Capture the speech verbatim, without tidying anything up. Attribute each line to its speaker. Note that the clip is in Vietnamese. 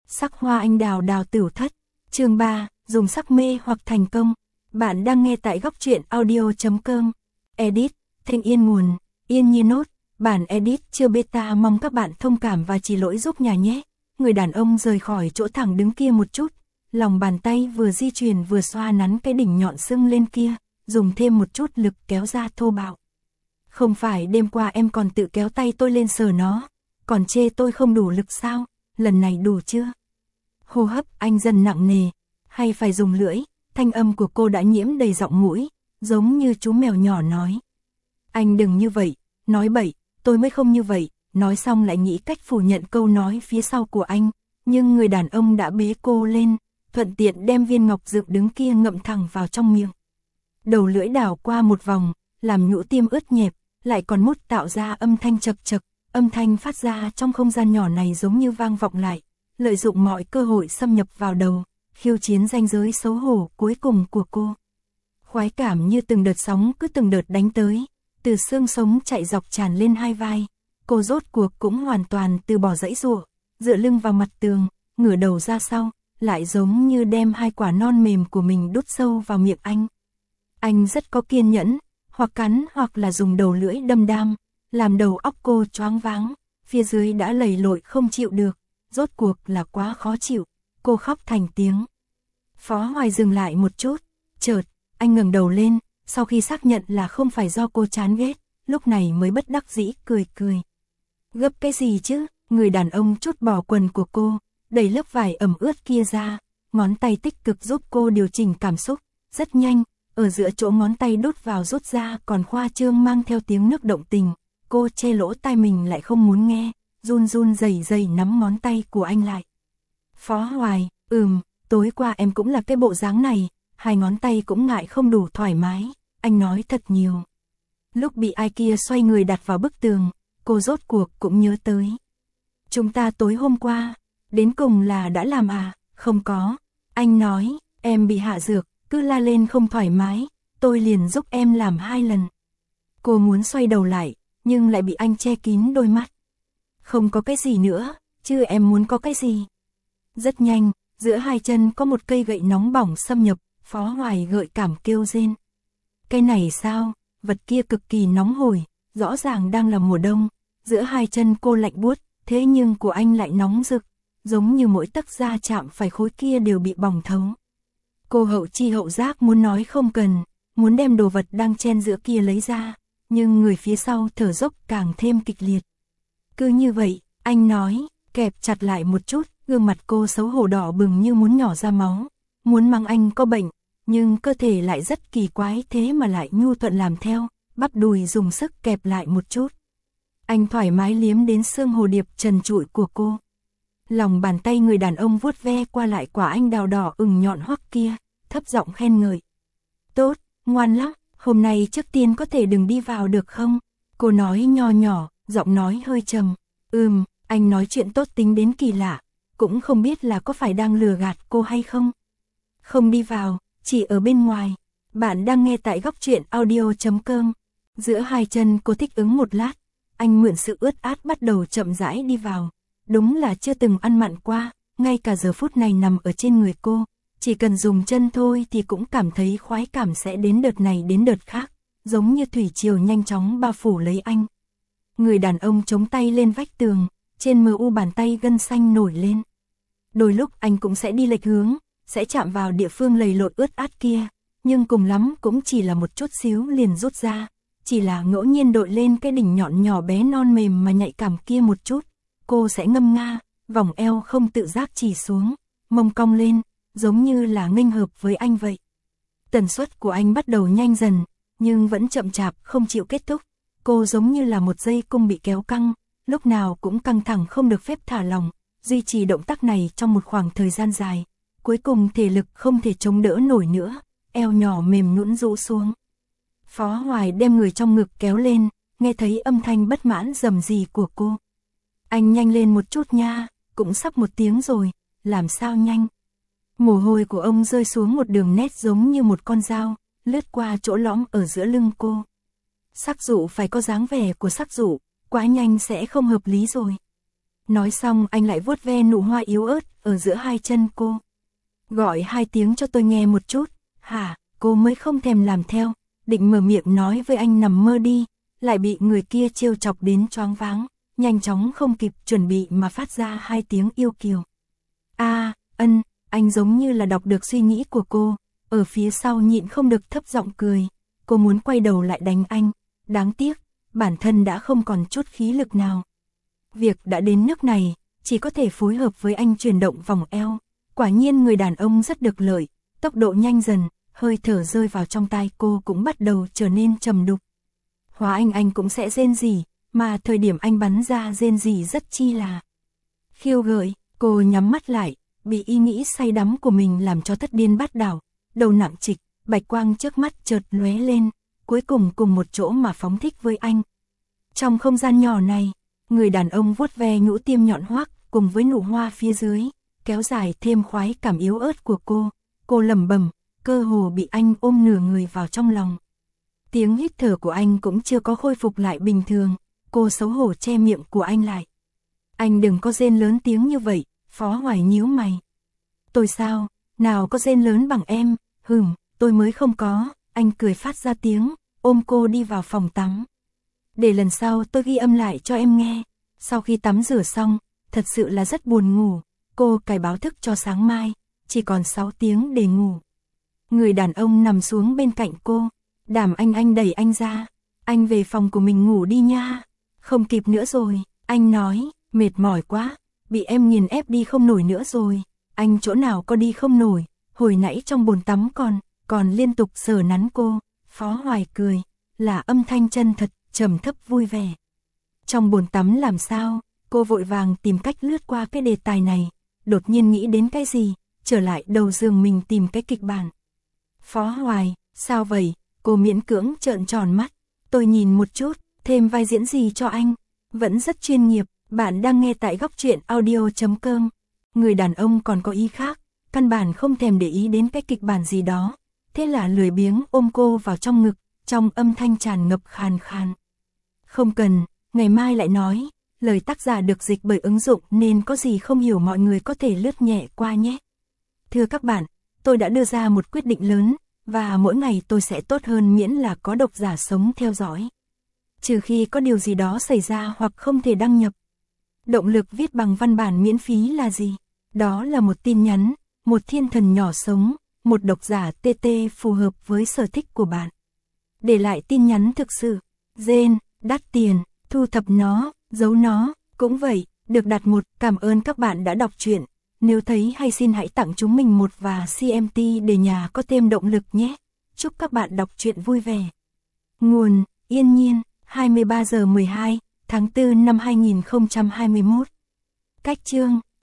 Speaker 1: Sắc hoa anh đào đào tửu thất, chương ba, dùng sắc mê hoặc thành công. Bạn đang nghe tại góc truyện audio chấm com. Edit, Thanh Yên nguồn, Yên Nhi nốt, bản edit chưa beta, mong các bạn thông cảm và chỉ lỗi giúp nhà nhé. Người đàn ông rời khỏi chỗ thẳng đứng kia một chút, lòng bàn tay vừa di chuyển vừa xoa nắn cái đỉnh nhọn sưng lên kia, dùng thêm một chút lực kéo ra thô bạo. Không phải đêm qua em còn tự kéo tay tôi lên sờ nó, còn chê tôi không đủ lực sao, lần này đủ chưa? Hô hấp anh dần nặng nề, hay phải dùng lưỡi, thanh âm của cô đã nhiễm đầy giọng mũi, giống như chú mèo nhỏ nói. Anh đừng như vậy, nói bậy, tôi mới không như vậy, nói xong lại nghĩ cách phủ nhận câu nói phía sau của anh, nhưng người đàn ông đã bế cô lên, thuận tiện đem viên ngọc dựng đứng kia ngậm thẳng vào trong miệng. Đầu lưỡi đảo qua một vòng, làm nhũ tim ướt nhẹp, lại còn mút tạo ra âm thanh chật chật, âm thanh phát ra trong không gian nhỏ này giống như vang vọng lại, lợi dụng mọi cơ hội xâm nhập vào đầu, khiêu chiến ranh giới xấu hổ cuối cùng của cô. Khoái cảm như từng đợt sóng cứ từng đợt đánh tới, từ xương sống chạy dọc tràn lên hai vai, cô rốt cuộc cũng hoàn toàn từ bỏ dãy dụa, dựa lưng vào mặt tường, ngửa đầu ra sau, lại giống như đem hai quả non mềm của mình đút sâu vào miệng anh. Anh rất có kiên nhẫn, hoặc cắn hoặc là dùng đầu lưỡi đâm đam, làm đầu óc cô choáng váng, phía dưới đã lầy lội không chịu được, rốt cuộc là quá khó chịu, cô khóc thành tiếng. Phó Hoài dừng lại một chút, chợt, anh ngẩng đầu lên, sau khi xác nhận là không phải do cô chán ghét, lúc này mới bất đắc dĩ cười cười. Gấp cái gì chứ, người đàn ông trút bỏ quần của cô, đẩy lớp vải ẩm ướt kia ra, ngón tay tích cực giúp cô điều chỉnh cảm xúc, rất nhanh, ở giữa chỗ ngón tay đút vào rút ra còn khoa trương mang theo tiếng nước động tình, cô che lỗ tai mình lại không muốn nghe, run run rẩy rẩy nắm ngón tay của anh lại. Phó Hoài, ừm, tối qua em cũng là cái bộ dáng này, hai ngón tay cũng ngại không đủ thoải mái, anh nói thật nhiều. Lúc bị ai kia xoay người đặt vào bức tường, cô rốt cuộc cũng nhớ tới. Chúng ta tối hôm qua, đến cùng là đã làm à, không có, anh nói, em bị hạ dược, cứ la lên không thoải mái, tôi liền giúp em làm hai lần. Cô muốn xoay đầu lại, nhưng lại bị anh che kín đôi mắt. Không có cái gì nữa, chứ em muốn có cái gì? Rất nhanh, giữa hai chân có một cây gậy nóng bỏng xâm nhập, Phó Hoài gợi cảm kêu rên. Cái này sao, vật kia cực kỳ nóng hổi, rõ ràng đang là mùa đông, giữa hai chân cô lạnh buốt, thế nhưng của anh lại nóng rực, giống như mỗi tấc da chạm phải khối kia đều bị bỏng thấu. Cô hậu chi hậu giác muốn nói không cần, muốn đem đồ vật đang chen giữa kia lấy ra, nhưng người phía sau thở dốc càng thêm kịch liệt. Cứ như vậy, anh nói, kẹp chặt lại một chút, gương mặt cô xấu hổ đỏ bừng như muốn nhỏ ra máu, muốn mang anh có bệnh, nhưng cơ thể lại rất kỳ quái thế mà lại nhu thuận làm theo, bắp đùi dùng sức kẹp lại một chút. Anh thoải mái liếm đến xương hồ điệp trần trụi của cô. Lòng bàn tay người đàn ông vuốt ve qua lại quả anh đào đỏ ửng nhọn hoắc kia, thấp giọng khen ngợi. Tốt, ngoan lắm, hôm nay trước tiên có thể đừng đi vào được không? Cô nói nho nhỏ, giọng nói hơi trầm. Ừm, anh nói chuyện tốt tính đến kỳ lạ, cũng không biết là có phải đang lừa gạt cô hay không. Không đi vào, chỉ ở bên ngoài. Bạn đang nghe tại góc truyện audio chấm com. Giữa hai chân cô thích ứng một lát, anh mượn sự ướt át bắt đầu chậm rãi đi vào. Đúng là chưa từng ăn mặn qua, ngay cả giờ phút này nằm ở trên người cô, chỉ cần dùng chân thôi thì cũng cảm thấy khoái cảm sẽ đến đợt này đến đợt khác, giống như thủy triều nhanh chóng bao phủ lấy anh. Người đàn ông chống tay lên vách tường, trên mờ u bàn tay gân xanh nổi lên. Đôi lúc anh cũng sẽ đi lệch hướng, sẽ chạm vào địa phương lầy lội ướt át kia, nhưng cùng lắm cũng chỉ là một chút xíu liền rút ra, chỉ là ngẫu nhiên đội lên cái đỉnh nhọn nhỏ bé non mềm mà nhạy cảm kia một chút. Cô sẽ ngâm nga, vòng eo không tự giác chỉ xuống, mông cong lên, giống như là nghênh hợp với anh vậy. Tần suất của anh bắt đầu nhanh dần, nhưng vẫn chậm chạp không chịu kết thúc. Cô giống như là một dây cung bị kéo căng, lúc nào cũng căng thẳng không được phép thả lỏng, duy trì động tác này trong một khoảng thời gian dài. Cuối cùng thể lực không thể chống đỡ nổi nữa, eo nhỏ mềm nhũn rũ xuống. Phó Hoài đem người trong ngực kéo lên, nghe thấy âm thanh bất mãn rầm rì của cô. Anh nhanh lên một chút nha, cũng sắp một tiếng rồi, làm sao nhanh. Mồ hôi của ông rơi xuống một đường nét giống như một con dao, lướt qua chỗ lõm ở giữa lưng cô. Sắc dụ phải có dáng vẻ của sắc dụ, quá nhanh sẽ không hợp lý rồi. Nói xong anh lại vuốt ve nụ hoa yếu ớt ở giữa hai chân cô. Gọi hai tiếng cho tôi nghe một chút. Hả, cô mới không thèm làm theo, định mở miệng nói với anh nằm mơ đi, lại bị người kia trêu chọc đến choáng váng, nhanh chóng không kịp chuẩn bị mà phát ra hai tiếng yêu kiều. A, à, ân, anh giống như là đọc được suy nghĩ của cô, ở phía sau nhịn không được thấp giọng cười, cô muốn quay đầu lại đánh anh, đáng tiếc, bản thân đã không còn chút khí lực nào. Việc đã đến nước này, chỉ có thể phối hợp với anh chuyển động vòng eo, quả nhiên người đàn ông rất được lợi, tốc độ nhanh dần, hơi thở rơi vào trong tai cô cũng bắt đầu trở nên trầm đục. Hóa anh anh cũng sẽ rên rỉ, mà thời điểm anh bắn ra rên rỉ rất chi là khiêu gợi, cô nhắm mắt lại, bị ý nghĩ say đắm của mình làm cho thất điên bát đảo, đầu nặng trịch, bạch quang trước mắt chợt lóe lên, cuối cùng cùng một chỗ mà phóng thích với anh. Trong không gian nhỏ này, người đàn ông vuốt ve nhũ tiêm nhọn hoác cùng với nụ hoa phía dưới, kéo dài thêm khoái cảm yếu ớt của cô, cô lẩm bẩm, cơ hồ bị anh ôm nửa người vào trong lòng. Tiếng hít thở của anh cũng chưa có khôi phục lại bình thường, cô xấu hổ che miệng của anh lại. Anh đừng có rên lớn tiếng như vậy, Phó Hoài nhíu mày. Tôi sao, nào có rên lớn bằng em, hừm, tôi mới không có, anh cười phát ra tiếng, ôm cô đi vào phòng tắm. Để lần sau tôi ghi âm lại cho em nghe, sau khi tắm rửa xong, thật sự là rất buồn ngủ, cô cài báo thức cho sáng mai, chỉ còn sáu tiếng để ngủ. Người đàn ông nằm xuống bên cạnh cô, Đàm Anh Anh đẩy anh ra, anh về phòng của mình ngủ đi nha, không kịp nữa rồi, anh nói, mệt mỏi quá, bị em nghiền ép đi không nổi nữa rồi, anh chỗ nào có đi không nổi, hồi nãy trong bồn tắm còn, còn liên tục sờ nắn cô, Phó Hoài cười, là âm thanh chân thật, trầm thấp vui vẻ. Trong bồn tắm làm sao, cô vội vàng tìm cách lướt qua cái đề tài này, đột nhiên nghĩ đến cái gì, trở lại đầu giường mình tìm cái kịch bản. Phó Hoài, sao vậy, cô miễn cưỡng trợn tròn mắt, tôi nhìn một chút, thêm vai diễn gì cho anh, vẫn rất chuyên nghiệp, bạn đang nghe tại góc truyện audio chấm com. Người đàn ông còn có ý khác, căn bản không thèm để ý đến cái kịch bản gì đó, thế là lười biếng ôm cô vào trong ngực, trong âm thanh tràn ngập khàn khàn. Không cần, ngày mai lại nói, lời tác giả được dịch bởi ứng dụng nên có gì không hiểu mọi người có thể lướt nhẹ qua nhé. Thưa các bạn, tôi đã đưa ra một quyết định lớn, và mỗi ngày tôi sẽ tốt hơn miễn là có độc giả sống theo dõi. Trừ khi có điều gì đó xảy ra hoặc không thể đăng nhập. Động lực viết bằng văn bản miễn phí là gì? Đó là một tin nhắn, một thiên thần nhỏ sống, một độc giả tê tê phù hợp với sở thích của bạn. Để lại tin nhắn thực sự, rên, đắt tiền, thu thập nó, giấu nó, cũng vậy, được đặt một, cảm ơn các bạn đã đọc truyện. Nếu thấy hay xin hãy tặng chúng mình một và xê em tê để nhà có thêm động lực nhé. Chúc các bạn đọc truyện vui vẻ. Nguồn, Yên Nhiên, hai mươi ba giờ mười hai, tháng tư năm hai nghìn không trăm hai mươi mốt. Cách chương.